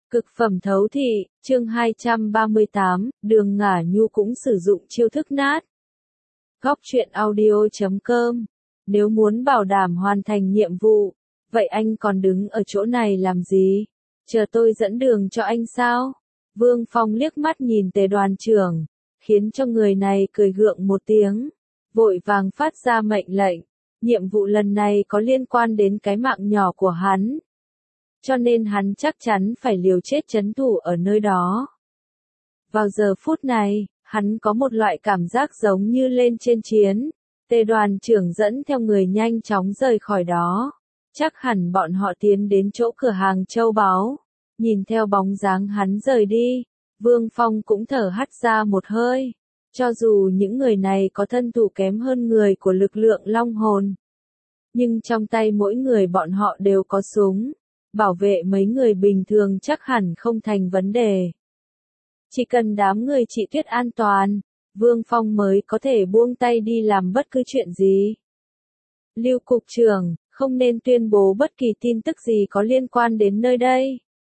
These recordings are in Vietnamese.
Cực phẩm thấu thị, chương 238, Đường Ngả Nhu cũng sử dụng chiêu thức nát. Góc truyện audio.com. Nếu muốn bảo đảm hoàn thành nhiệm vụ, vậy anh còn đứng ở chỗ này làm gì? Chờ tôi dẫn đường cho anh sao? Vương Phong liếc mắt nhìn Tề đoàn trưởng, khiến cho người này cười gượng một tiếng, vội vàng phát ra mệnh lệnh. Nhiệm vụ lần này có liên quan đến cái mạng nhỏ của hắn, cho nên hắn chắc chắn phải liều chết trấn thủ ở nơi đó. Vào giờ phút này, hắn có một loại cảm giác giống như lên trên chiến. Tề đoàn trưởng dẫn theo người nhanh chóng rời khỏi đó. Chắc hẳn bọn họ tiến đến chỗ cửa hàng châu báu. Nhìn theo bóng dáng hắn rời đi, Vương Phong cũng thở hắt ra một hơi. Cho dù những người này có thân thủ kém hơn người của lực lượng Long Hồn, nhưng trong tay mỗi người bọn họ đều có súng. Bảo vệ mấy người bình thường chắc hẳn không thành vấn đề. Chỉ cần đám người chị Tuyết an toàn, Vương Phong mới có thể buông tay đi làm bất cứ chuyện gì. Lưu cục trưởng, không nên tuyên bố bất kỳ tin tức gì có liên quan đến nơi đây.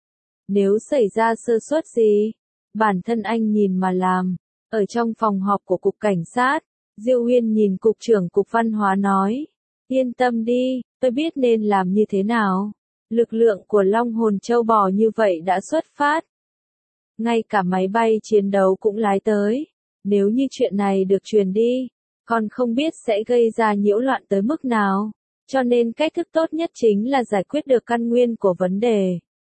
Nếu xảy ra sơ suất gì, bản thân anh nhìn mà làm. Ở trong phòng họp của cục cảnh sát, Diêu Uyên nhìn cục trưởng cục văn hóa nói, yên tâm đi, tôi biết nên làm như thế nào. Lực lượng của Long Hồn Châu Bò như vậy đã xuất phát. Ngay cả máy bay chiến đấu cũng lái tới. Nếu như chuyện này được truyền đi, còn không biết sẽ gây ra nhiễu loạn tới mức nào. Cho nên cách thức tốt nhất chính là giải quyết được căn nguyên của vấn đề.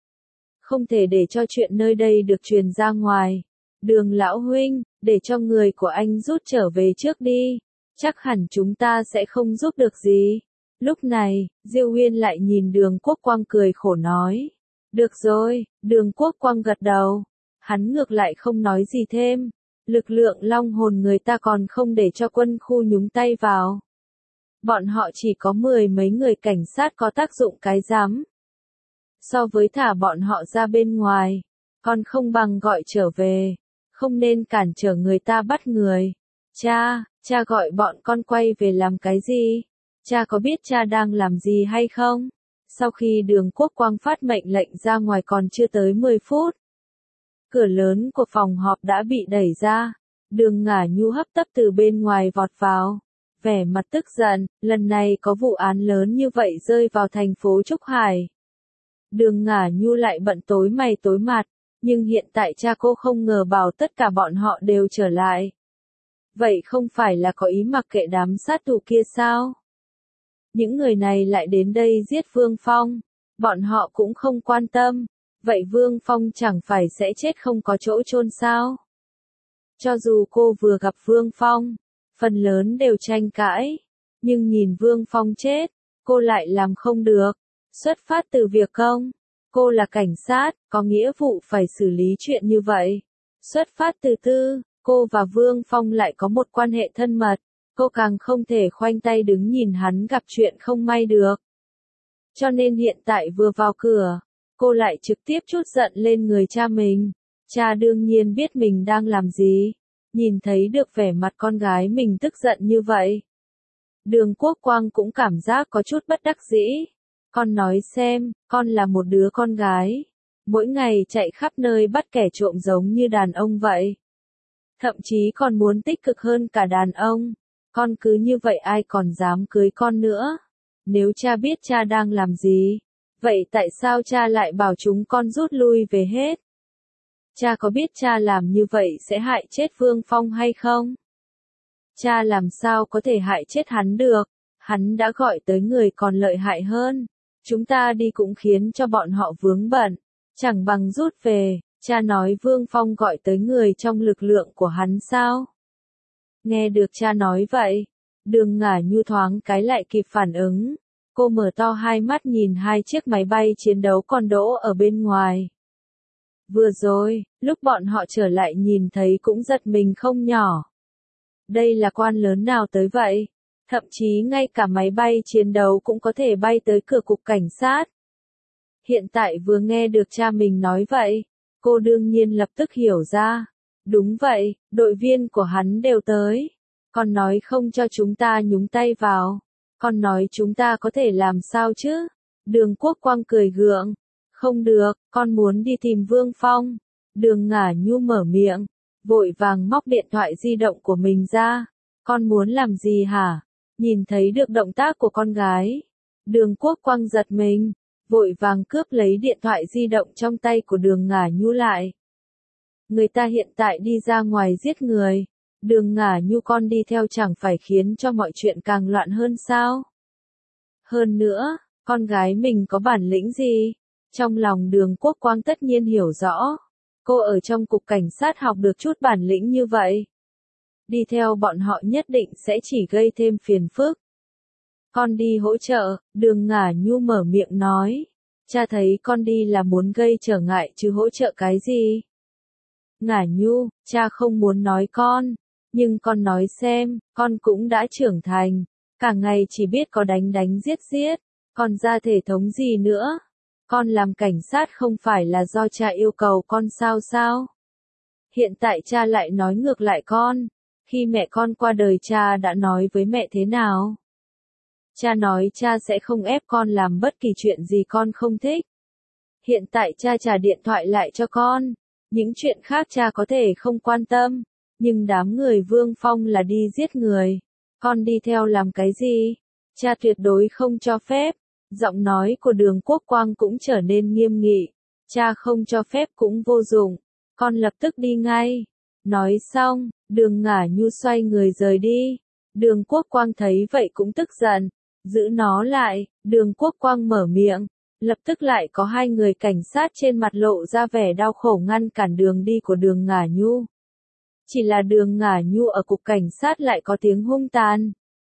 Không thể để cho chuyện nơi đây được truyền ra ngoài. Đường lão huynh, để cho người của anh rút trở về trước đi. Chắc hẳn chúng ta sẽ không giúp được gì. Lúc này, Diêu Uyên lại nhìn Đường Quốc Quang cười khổ nói. Được rồi, Đường Quốc Quang gật đầu. Hắn ngược lại không nói gì thêm. Lực lượng Long Hồn người ta còn không để cho quân khu nhúng tay vào. Bọn họ chỉ có 10 mấy người cảnh sát có tác dụng cái rắm. So với thả bọn họ ra bên ngoài, còn không bằng gọi trở về. Không nên cản trở người ta bắt người. Cha gọi bọn con quay về làm cái gì? Cha có biết cha đang làm gì hay không? Sau khi Đường Quốc Quang phát mệnh lệnh ra ngoài còn chưa tới 10 phút. Cửa lớn của phòng họp đã bị đẩy ra. Đường Ngả Nhu hấp tấp từ bên ngoài vọt vào. Vẻ mặt tức giận, lần này có vụ án lớn như vậy rơi vào thành phố Trúc Hải. Đường Ngả Nhu lại bận tối mày tối mặt, nhưng hiện tại cha cô không ngờ bảo tất cả bọn họ đều trở lại. Vậy không phải là có ý mặc kệ đám sát thủ kia sao? Những người này lại đến đây giết Vương Phong, bọn họ cũng không quan tâm, vậy Vương Phong chẳng phải sẽ chết không có chỗ chôn sao? Cho dù cô vừa gặp Vương Phong, phần lớn đều tranh cãi, nhưng nhìn Vương Phong chết, cô lại làm không được. Xuất phát từ việc công, cô là cảnh sát, có nghĩa vụ phải xử lý chuyện như vậy. Xuất phát từ tư, cô và Vương Phong lại có một quan hệ thân mật. Cô càng không thể khoanh tay đứng nhìn hắn gặp chuyện không may được. Cho nên hiện tại vừa vào cửa, cô lại trực tiếp trút giận lên người cha mình. Cha đương nhiên biết mình đang làm gì. Nhìn thấy được vẻ mặt con gái mình tức giận như vậy. Đường Quốc Quang cũng cảm giác có chút bất đắc dĩ. Con nói xem, con là một đứa con gái. Mỗi ngày chạy khắp nơi bắt kẻ trộm giống như đàn ông vậy. Thậm chí còn muốn tích cực hơn cả đàn ông. Con cứ như vậy ai còn dám cưới con nữa? Nếu cha biết cha đang làm gì, vậy tại sao cha lại bảo chúng con rút lui về hết? Cha có biết cha làm như vậy sẽ hại chết Vương Phong hay không? Cha làm sao có thể hại chết hắn được? Hắn đã gọi tới người còn lợi hại hơn. Chúng ta đi cũng khiến cho bọn họ vướng bận. Chẳng bằng rút về. Cha nói Vương Phong gọi tới người trong lực lượng của hắn sao? Nghe được cha nói vậy, Đường Ngả Nhu thoáng cái lại kịp phản ứng. Cô mở to hai mắt nhìn hai chiếc máy bay chiến đấu còn đỗ ở bên ngoài. Vừa rồi, lúc bọn họ trở lại nhìn thấy cũng giật mình không nhỏ. Đây là quan lớn nào tới vậy? Thậm chí ngay cả máy bay chiến đấu cũng có thể bay tới cửa cục cảnh sát. Hiện tại vừa nghe được cha mình nói vậy, cô đương nhiên lập tức hiểu ra. Đúng vậy, đội viên của hắn đều tới. Con nói không cho chúng ta nhúng tay vào. Con nói chúng ta có thể làm sao chứ? Đường Quốc Quang cười gượng. Không được, con muốn đi tìm Vương Phong. Đường Ngả Nhu mở miệng, vội vàng móc điện thoại di động của mình ra. Con muốn làm gì hả? Nhìn thấy được động tác của con gái. Đường Quốc Quang giật mình, vội vàng cướp lấy điện thoại di động trong tay của Đường Ngả Nhu lại. Người ta hiện tại đi ra ngoài giết người. Đường Ngả Nhu con đi theo chẳng phải khiến cho mọi chuyện càng loạn hơn sao? Hơn nữa, con gái mình có bản lĩnh gì? Trong lòng Đường Quốc Quang tất nhiên hiểu rõ. Cô ở trong cục cảnh sát học được chút bản lĩnh như vậy. Đi theo bọn họ nhất định sẽ chỉ gây thêm phiền phức. Con đi hỗ trợ, Đường Ngả Nhu mở miệng nói. Cha thấy con đi là muốn gây trở ngại chứ hỗ trợ cái gì? Ngả Nhu, cha không muốn nói con. Nhưng con nói xem, con cũng đã trưởng thành. Cả ngày chỉ biết có đánh đánh giết giết. Còn ra thể thống gì nữa? Con làm cảnh sát không phải là do cha yêu cầu con sao? Hiện tại cha lại nói ngược lại con. Khi mẹ con qua đời cha đã nói với mẹ thế nào? Cha nói cha sẽ không ép con làm bất kỳ chuyện gì con không thích. Hiện tại cha trả điện thoại lại cho con. Những chuyện khác cha có thể không quan tâm. Nhưng đám người Vương Phong là đi giết người. Con đi theo làm cái gì? Cha tuyệt đối không cho phép. Giọng nói của Đường Quốc Quang cũng trở nên nghiêm nghị. Cha không cho phép cũng vô dụng. Con lập tức đi ngay. Nói xong, Đường Ngả Nhu xoay người rời đi. Đường Quốc Quang thấy vậy cũng tức giận. Giữ nó lại, Đường Quốc Quang mở miệng. Lập tức lại có hai người cảnh sát trên mặt lộ ra vẻ đau khổ ngăn cản đường đi của Đường Ngả Nhu. Chỉ là Đường Ngả Nhu ở cục cảnh sát lại có tiếng hung tàn.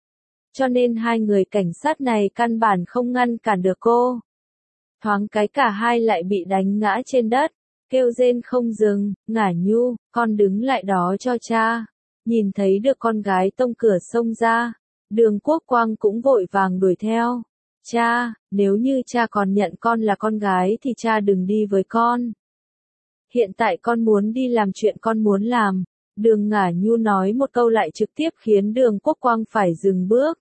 Cho nên hai người cảnh sát này căn bản không ngăn cản được cô. Thoáng cái cả hai lại bị đánh ngã trên đất, kêu rên không dừng. Ngả Nhu, con đứng lại đó cho cha. Nhìn thấy được con gái tông cửa xông ra, Đường Quốc Quang cũng vội vàng đuổi theo. Cha, nếu như cha còn nhận con là con gái thì cha đừng đi với con. Hiện tại con muốn đi làm chuyện con muốn làm. Đường Ngả Nhu nói một câu lại trực tiếp khiến Đường Quốc Quang phải dừng bước.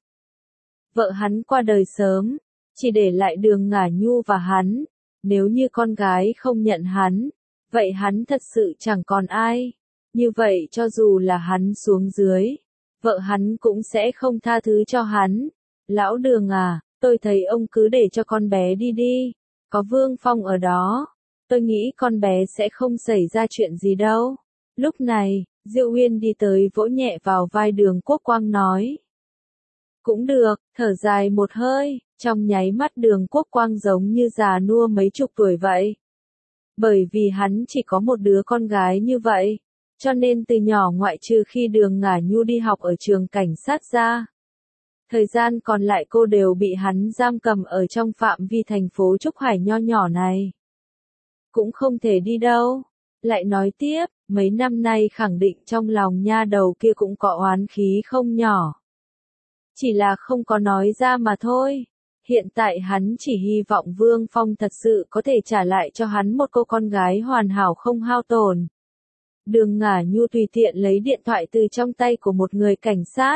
Vợ hắn qua đời sớm, chỉ để lại Đường Ngả Nhu và hắn. Nếu như con gái không nhận hắn, vậy hắn thật sự chẳng còn ai. Như vậy cho dù là hắn xuống dưới, vợ hắn cũng sẽ không tha thứ cho hắn. Lão Đường à, tôi thấy ông cứ để cho con bé đi đi. Có Vương Phong ở đó, tôi nghĩ con bé sẽ không xảy ra chuyện gì đâu. Lúc này, Diệu Uyên đi tới vỗ nhẹ vào vai Đường Quốc Quang nói. Cũng được, thở dài một hơi, trong nháy mắt Đường Quốc Quang giống như già nua mấy chục tuổi vậy. Bởi vì hắn chỉ có một đứa con gái như vậy, cho nên từ nhỏ ngoại trừ khi Đường Ngả Nhu đi học ở trường cảnh sát ra. Thời gian còn lại cô đều bị hắn giam cầm ở trong phạm vi thành phố Trúc Hải nho nhỏ này. Cũng không thể đi đâu. Lại nói tiếp, mấy năm nay khẳng định trong lòng nha đầu kia cũng có oán khí không nhỏ. Chỉ là không có nói ra mà thôi. Hiện tại hắn chỉ hy vọng Vương Phong thật sự có thể trả lại cho hắn một cô con gái hoàn hảo không hao tổn. Đường Ngả Nhu tùy tiện lấy điện thoại từ trong tay của một người cảnh sát.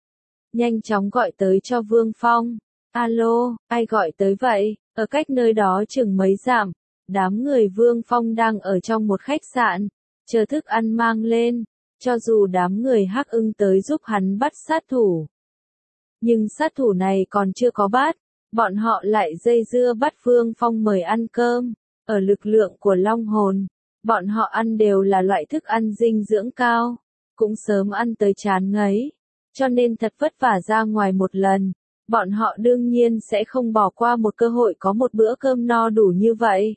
Nhanh chóng gọi tới cho Vương Phong. Alo, ai gọi tới vậy? Ở cách nơi đó chừng mấy dặm. Đám người Vương Phong đang ở trong một khách sạn, chờ thức ăn mang lên. Cho dù đám người Hắc Ưng tới giúp hắn bắt sát thủ. Nhưng sát thủ này còn chưa có bắt. Bọn họ lại dây dưa bắt Vương Phong mời ăn cơm. Ở lực lượng của Long Hồn, bọn họ ăn đều là loại thức ăn dinh dưỡng cao. Cũng sớm ăn tới chán ngấy. Cho nên thật vất vả ra ngoài một lần. Bọn họ đương nhiên sẽ không bỏ qua một cơ hội có một bữa cơm no đủ như vậy.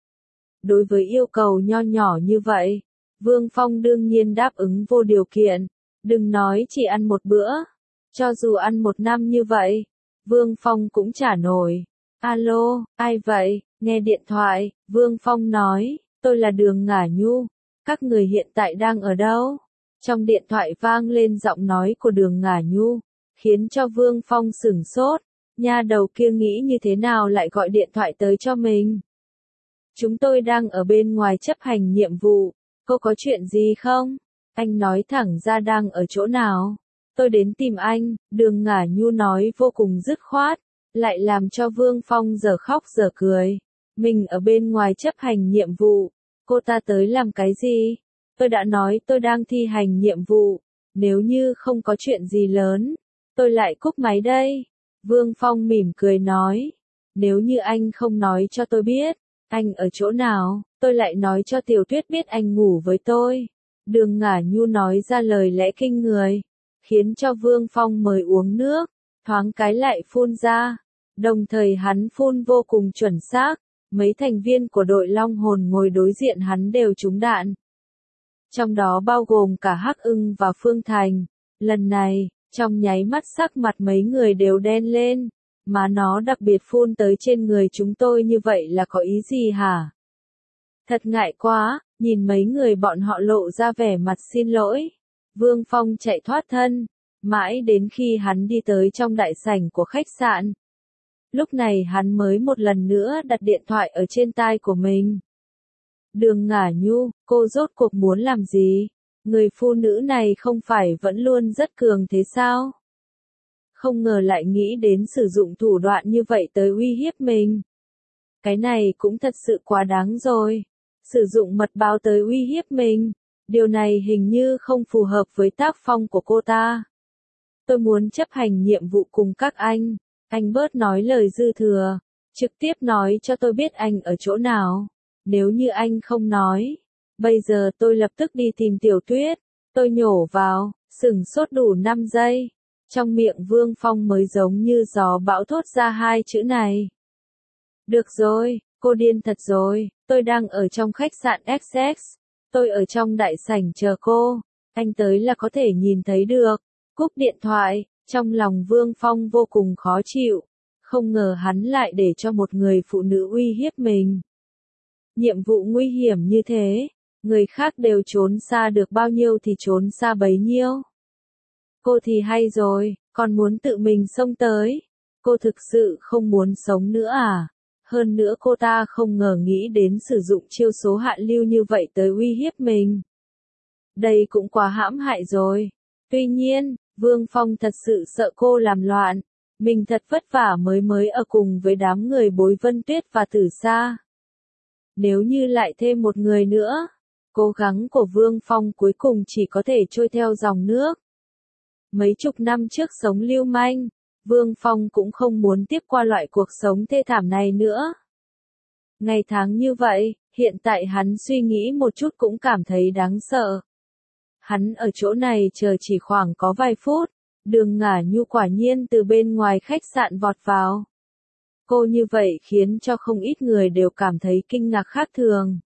Đối với yêu cầu nho nhỏ như vậy, Vương Phong đương nhiên đáp ứng vô điều kiện. Đừng nói chỉ ăn một bữa. Cho dù ăn một năm như vậy, Vương Phong cũng trả nổi. Alo, ai vậy? Nghe điện thoại, Vương Phong nói, tôi là Đường Ngả Nhu. Các người hiện tại đang ở đâu? Trong điện thoại vang lên giọng nói của Đường Ngả Nhu, khiến cho Vương Phong sửng sốt. Nha đầu kia nghĩ như thế nào lại gọi điện thoại tới cho mình? Chúng tôi đang ở bên ngoài chấp hành nhiệm vụ. Cô có chuyện gì không? Anh nói thẳng ra đang ở chỗ nào? Tôi đến tìm anh, Đường Ngả Nhu nói vô cùng dứt khoát, lại làm cho Vương Phong giờ khóc giờ cười. Mình ở bên ngoài chấp hành nhiệm vụ, cô ta tới làm cái gì? Tôi đã nói tôi đang thi hành nhiệm vụ, nếu như không có chuyện gì lớn, tôi lại cúp máy đây. Vương Phong mỉm cười nói, nếu như anh không nói cho tôi biết, anh ở chỗ nào, tôi lại nói cho Tiểu Tuyết biết anh ngủ với tôi. Đường Ngả Nhu nói ra lời lẽ kinh người, khiến cho Vương Phong mời uống nước, thoáng cái lại phun ra, đồng thời hắn phun vô cùng chuẩn xác, mấy thành viên của đội Long Hồn ngồi đối diện hắn đều trúng đạn. Trong đó bao gồm cả Hắc Ưng và Phương Thành, lần này, trong nháy mắt sắc mặt mấy người đều đen lên, mà nó đặc biệt phun tới trên người chúng tôi như vậy là có ý gì hả? Thật ngại quá, nhìn mấy người bọn họ lộ ra vẻ mặt xin lỗi. Vương Phong chạy thoát thân, mãi đến khi hắn đi tới trong đại sảnh của khách sạn. Lúc này hắn mới một lần nữa đặt điện thoại ở trên tai của mình. Đường Ngả Nhu, cô rốt cuộc muốn làm gì? Người phụ nữ này không phải vẫn luôn rất cường thế sao? Không ngờ lại nghĩ đến sử dụng thủ đoạn như vậy tới uy hiếp mình. Cái này cũng thật sự quá đáng rồi. Sử dụng mật báo tới uy hiếp mình. Điều này hình như không phù hợp với tác phong của cô ta. Tôi muốn chấp hành nhiệm vụ cùng các anh. Anh bớt nói lời dư thừa. Trực tiếp nói cho tôi biết anh ở chỗ nào. Nếu như anh không nói. Bây giờ tôi lập tức đi tìm Tiểu Tuyết. Tôi nhổ vào, sửng sốt đủ 5 giây. Trong miệng Vương Phong mới giống như gió bão thốt ra hai chữ này. Được rồi, cô điên thật rồi, tôi đang ở trong khách sạn XX. Tôi ở trong đại sảnh chờ cô, anh tới là có thể nhìn thấy được. Cúp điện thoại, trong lòng Vương Phong vô cùng khó chịu. Không ngờ hắn lại để cho một người phụ nữ uy hiếp mình. Nhiệm vụ nguy hiểm như thế, người khác đều trốn xa được bao nhiêu thì trốn xa bấy nhiêu. Cô thì hay rồi, còn muốn tự mình xông tới. Cô thực sự không muốn sống nữa à? Hơn nữa cô ta không ngờ nghĩ đến sử dụng chiêu số hạ lưu như vậy tới uy hiếp mình. Đây cũng quá hãm hại rồi. Tuy nhiên, Vương Phong thật sự sợ cô làm loạn. Mình thật vất vả mới ở cùng với đám người Bối Vân Tuyết và Tử Sa. Nếu như lại thêm một người nữa, cố gắng của Vương Phong cuối cùng chỉ có thể trôi theo dòng nước. Mấy chục năm trước sống lưu manh, Vương Phong cũng không muốn tiếp qua loại cuộc sống thê thảm này nữa. Ngày tháng như vậy, hiện tại hắn suy nghĩ một chút cũng cảm thấy đáng sợ. Hắn ở chỗ này chờ chỉ khoảng có vài phút, Đường Ngả Nhu quả nhiên từ bên ngoài khách sạn vọt vào. Cô như vậy khiến cho không ít người đều cảm thấy kinh ngạc khác thường.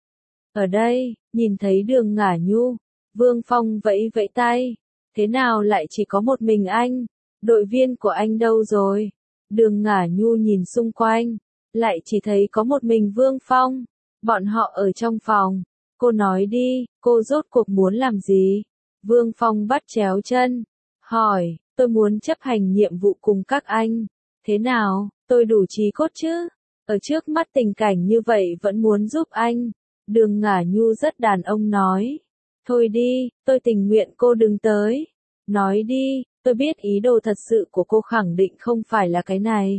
Ở đây, nhìn thấy Đường Ngả Nhu, Vương Phong vẫy vẫy tay. Thế nào lại chỉ có một mình anh? Đội viên của anh đâu rồi? Đường Ngả Nhu nhìn xung quanh, lại chỉ thấy có một mình Vương Phong. Bọn họ ở trong phòng. Cô nói đi, cô rốt cuộc muốn làm gì? Vương Phong bắt chéo chân, hỏi, tôi muốn chấp hành nhiệm vụ cùng các anh. Thế nào, tôi đủ trí cốt chứ? Ở trước mắt tình cảnh như vậy vẫn muốn giúp anh. Đường Ngả Nhu rất đàn ông nói. Thôi đi, tôi tình nguyện cô đừng tới. Nói đi, tôi biết ý đồ thật sự của cô khẳng định không phải là cái này.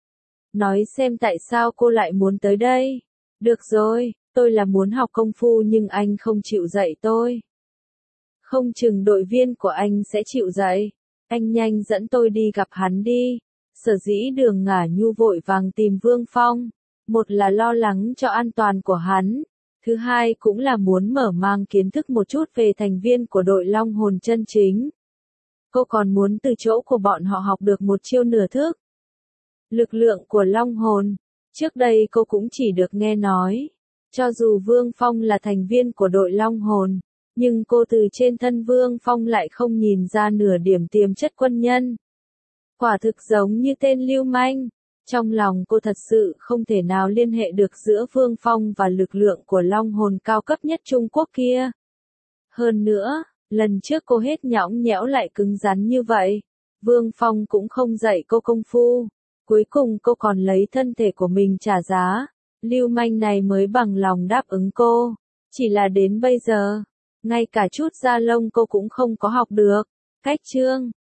Nói xem tại sao cô lại muốn tới đây. Được rồi, tôi là muốn học công phu nhưng anh không chịu dạy tôi. Không chừng đội viên của anh sẽ chịu dạy. Anh nhanh dẫn tôi đi gặp hắn đi. Sở dĩ Đường Ngả Nhu vội vàng tìm Vương Phong. Một là lo lắng cho an toàn của hắn. Thứ hai cũng là muốn mở mang kiến thức một chút về thành viên của đội Long Hồn chân chính. Cô còn muốn từ chỗ của bọn họ học được một chiêu nửa thức. Lực lượng của Long Hồn. Trước đây cô cũng chỉ được nghe nói. Cho dù Vương Phong là thành viên của đội Long Hồn, nhưng cô từ trên thân Vương Phong lại không nhìn ra nửa điểm tiềm chất quân nhân. Quả thực giống như tên lưu manh. Trong lòng cô thật sự không thể nào liên hệ được giữa Vương Phong và lực lượng của Long Hồn cao cấp nhất Trung Quốc kia. Hơn nữa, lần trước cô hết nhõng nhẽo lại cứng rắn như vậy. Vương Phong cũng không dạy cô công phu. Cuối cùng cô còn lấy thân thể của mình trả giá. Lưu manh này mới bằng lòng đáp ứng cô. Chỉ là đến bây giờ, ngay cả chút da lông cô cũng không có học được. Cách chương